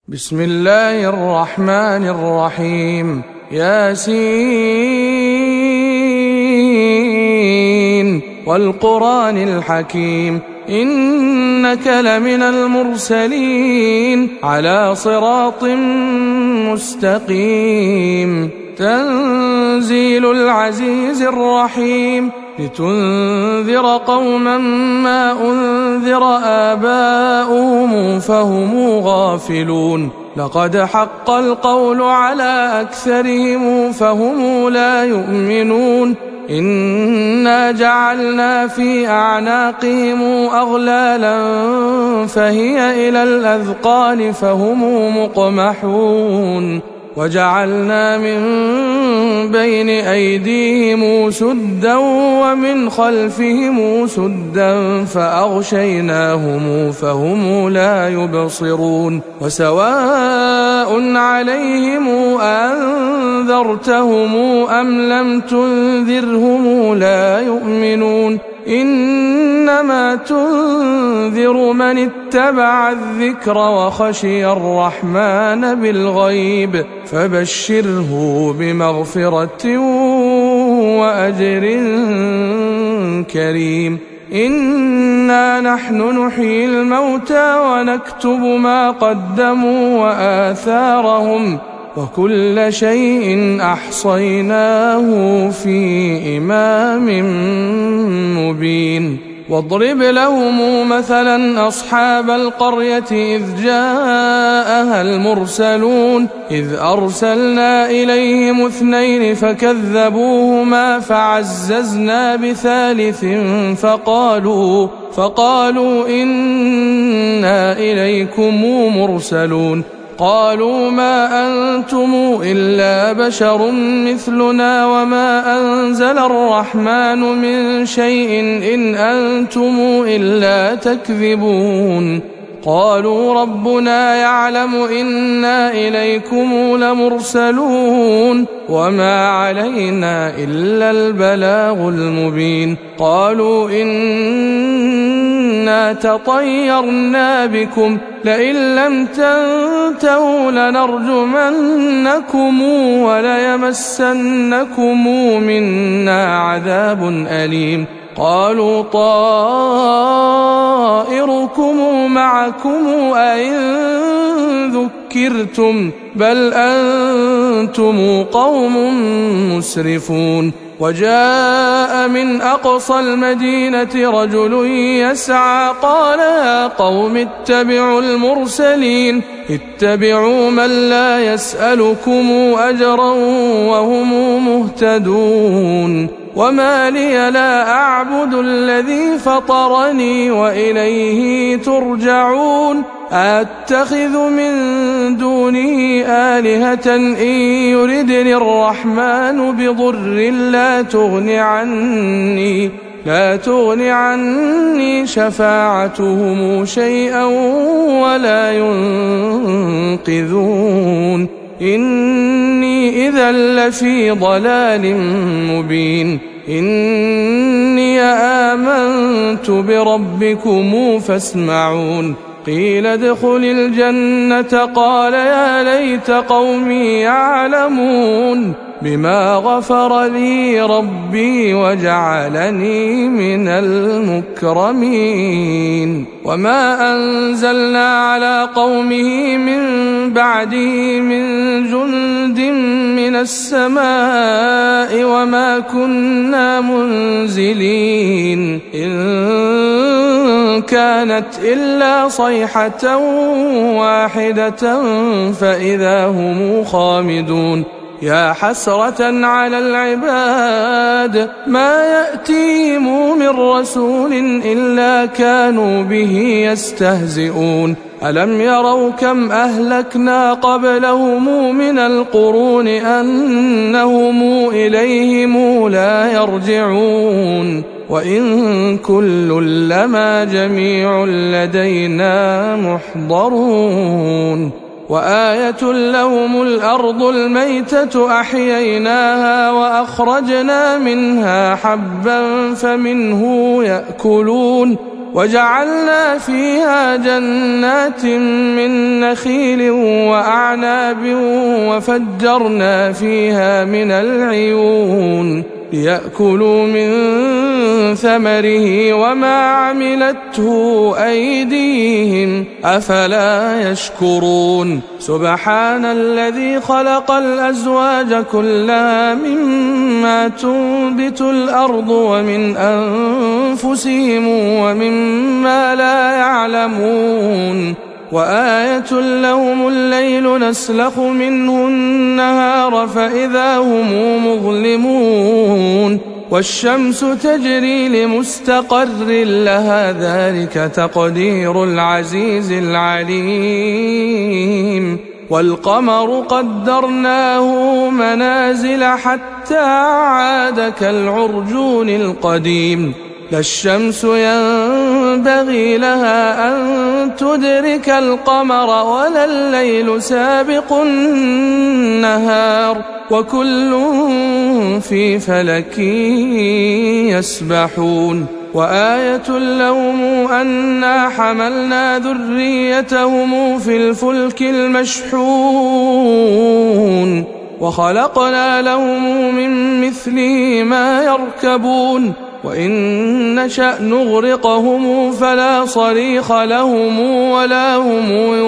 بسم الله الرحمن الرحيم. ياسين والقرآن الحكيم إنك لمن المرسلين على صراط مستقيم. تنزيل العزيز الرحيم لتنذر قوما ما أنذر آباؤهم فهم غافلون. لقد حق القول على أكثرهم فهم لا يؤمنون. إنا جعلنا في أعناقهم أغلالا فهي إلى الأذقان فهم مقمحون. وجعلنا من بين أيديهم سدا ومن خلفهم سدا فأغشيناهم فهم لا يبصرون. وسواء عليهم أنذرتهم أم لم تنذرهم لا يؤمنون. إنما تنذر من اتبع الذكر وخشي الرحمن بالغيب فبشره بمغفرة وأجر كريم. إنا نحن نحيي الموتى ونكتب ما قدموا وآثارهم وكل شيء أحصيناه في إمام مبين. واضرب لهم مثلا أصحاب القرية إذ جاءها المرسلون إذ أرسلنا إليهم 2 فكذبوهما فعززنا بثالث فقالوا إنا إليكم مرسلون. قالوا ما أنتم إلا بشر مثلنا وما أنزل الرحمن من شيء إن أنتم إلا تكذبون. قالوا ربنا يعلم إنا إليكم لمرسلون وما علينا إلا البلاغ المبين. قالوا إنا تطيرنا بكم لئن لم تنتهوا لنرجمنكم وليمسنكم منا عذاب أليم. قالوا طائركم معكم أئن ذكرتم بل أنتم قوم مسرفون. وجاء من أقصى المدينة رجل يسعى قال يا قوم اتبعوا المرسلين اتبعوا من لا يسألكم أجرا وهم مهتدون. وما لي لا أعبد الذي فطرني وإليه ترجعون. أتخذ من دونه آلهة إن يردني الرحمن بضر لا تغن عني شفاعتهم شيئا ولا ينقذون. إني إذا لفي ضلال مبين. إني آمنت بربكم فاسمعون. قيل ادخل الجنة قال يا ليت قومي يعلمون بما غفر لي ربي وجعلني من المكرمين. وما أنزلنا على قومه من بعده من جند من السماء وما كنا منزلين إن كانت إلا صيحة واحدة فإذا هم خامدون. يا حسرة على العباد ما يأتيهم من رسول إلا كانوا به يستهزئون. ألم يروا كم أهلكنا قبلهم من القرون أنهم إليهم لا يرجعون. وإن كل لما جميع لدينا محضرون. وآية لهم الأرض الميتة أحييناها وأخرجنا منها حبا فمنه يأكلون وجعلنا فيها جنات من نخيل وأعناب وفجرنا فيها من العيون ليأكلوا من ثمره وما عملته أيديهم أفلا يشكرون سبحان الذي خلق الأزواج كلها مما تنبت الأرض ومن أنفسهم ومما لا يعلمون وآية لهم الليل نسلخ منه النهار فإذا هم مظلمون والشمس تجري لمستقر لها ذلك تقدير العزيز العليم والقمر قدرناه منازل حتى عاد كالعرجون القديم لا الشمس ينبغي لها أن تدرك القمر ولا الليل سابق النهار وكل في فلك يسبحون وآية لهم أنا حملنا ذريتهم في الفلك المشحون وخلقنا لهم من مثله ما يركبون وإن نشأ نغرقهم فلا صريخ لهم ولا هم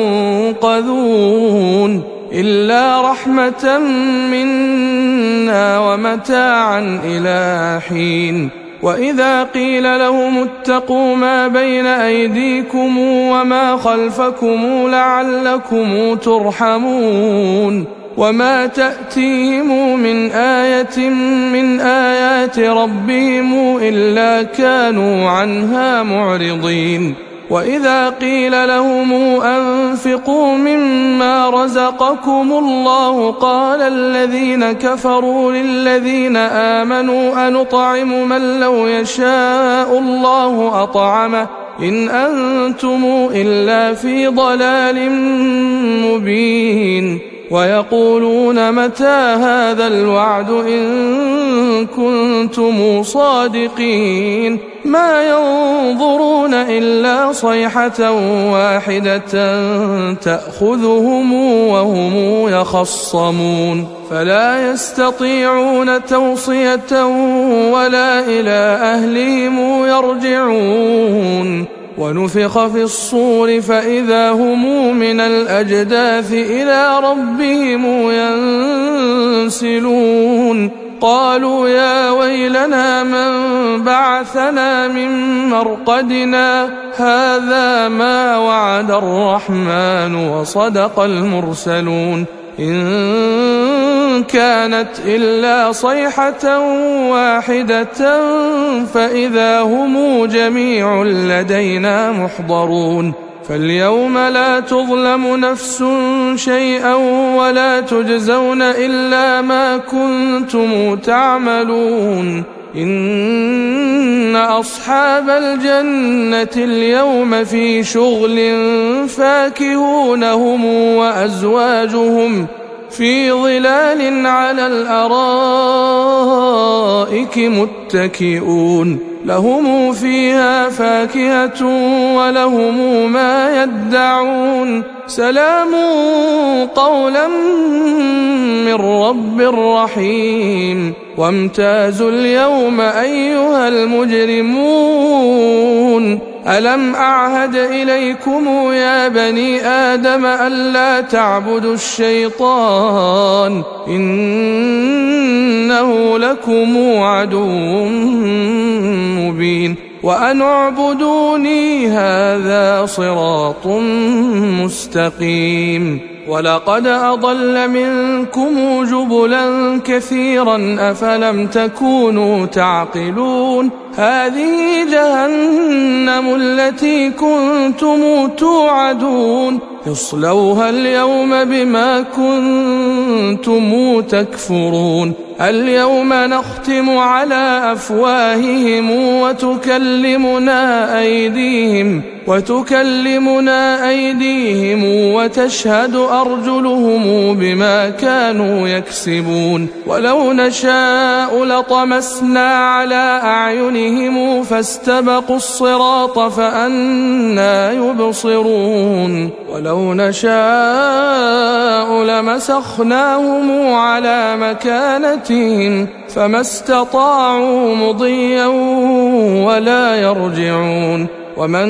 ينقذون إلا رحمة منا ومتاعا إلى حين وإذا قيل لهم اتقوا ما بين أيديكم وما خلفكم لعلكم ترحمون وما تأتيهم من آية من آيات ربهم إلا كانوا عنها معرضين وإذا قيل لهم أنفقوا مما رزقكم الله قال الذين كفروا للذين آمنوا أنطعم من لو يشاء الله أطعمه إن أنتم إلا في ضلال مبين ويقولون متى هذا الوعد إن كنتم صادقين ما ينظرون إلا صيحة واحدة تأخذهم وهم يخصمون فلا يستطيعون توصية ولا إلى أهلهم يرجعون ونفخ في الصور فإذا هم من الأجداث إلى ربهم ينسلون قالوا يا ويلنا من بعثنا من مرقدنا هذا ما وعد الرحمن وصدق المرسلون إن كانت إلا صيحة واحدة فإذا هم جميع لدينا محضرون فاليوم لا تظلم نفس شيئا ولا تجزون إلا ما كنتم تعملون إن أصحاب الجنة اليوم في شغل فاكهون هم وأزواجهم في ظلال على الأرائك متكئون لهم فيها فاكهة ولهم ما يدعون سلام قولا من رب رحيم وامتازوا اليوم أيها المجرمون ألم أعهد إليكم يا بني آدم ألا تعبدوا الشيطان إنه لكم عدو مبين وأن اعبدوني هذا صراط مستقيم ولقد أضل منكم جبلا كثيرا أفلم تكونوا تعقلون هذه جهنم التي كنتم توعدون اصلوها اليوم بما كنتم تكفرون اليوم نختم على أفواههم وتكلمنا أيديهم وتكلمنا أيديهم وتشهد أرجلهم بما كانوا يكسبون ولو نشاء لطمسنا على أعينهم فاستبقوا الصراط فأنى يبصرون ولو نشاء لمسخناهم على مكانتهم فما استطاعوا مضيا ولا يرجعون ومن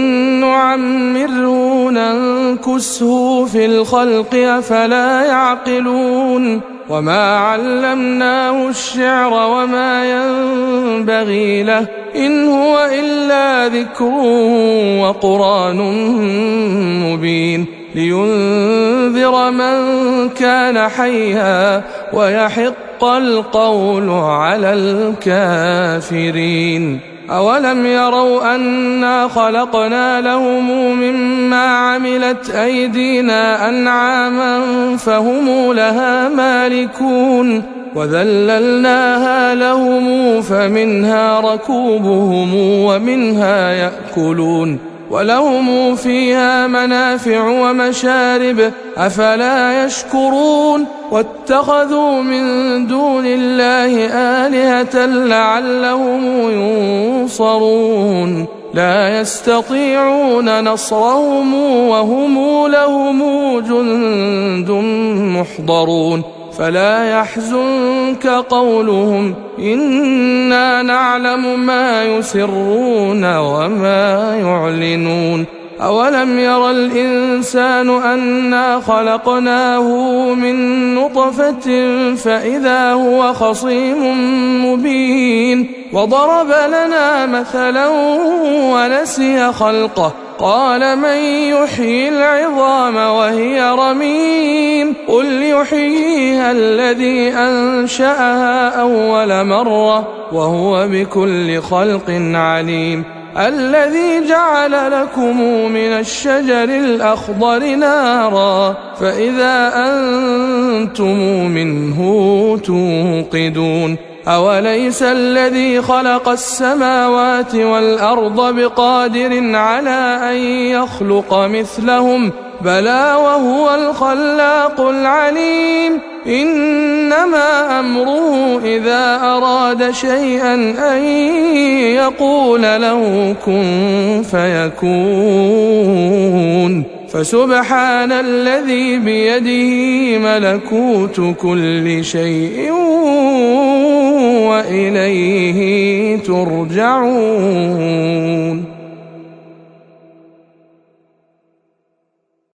نعمره ننكسه في الخلق أفلا يعقلون وما علمناه الشعر وما ينبغي له إن هو إلا ذكر وقرآن مبين لينذر من كان حيا ويحق القول على الكافرين أولم يروا أنا خلقنا لهم مما عملت أيدينا أنعاما فهم لها مالكون وذللناها لهم فمنها ركوبهم ومنها يأكلون ولهم فيها منافع ومشارب أفلا يشكرون واتخذوا من دون الله آلهة لعلهم ينصرون لا يستطيعون نصرهم وهم لهم جند محضرون فلا يحزنك قولهم إنا نعلم ما يسرون وما يعلنون أولم ير الإنسان أنا خلقناه من نطفة فإذا هو خصيم مبين وضرب لنا مثلا ونسي خلقه قال من يحيي العظام وهي رميم قل يحييها الذي أنشأها أول مرة وهو بكل خلق عليم الذي جعل لكم من الشجر الأخضر نارا فإذا أنتم منه توقدون أوليس الذي خلق السماوات والأرض بقادر على أن يخلق مثلهم بلى وهو الخلاق العليم إنما أمره إذا أراد شيئا أن يقول له كن فيكون فسبحان الذي بيده ملكوت كل شيء وإليه ترجعون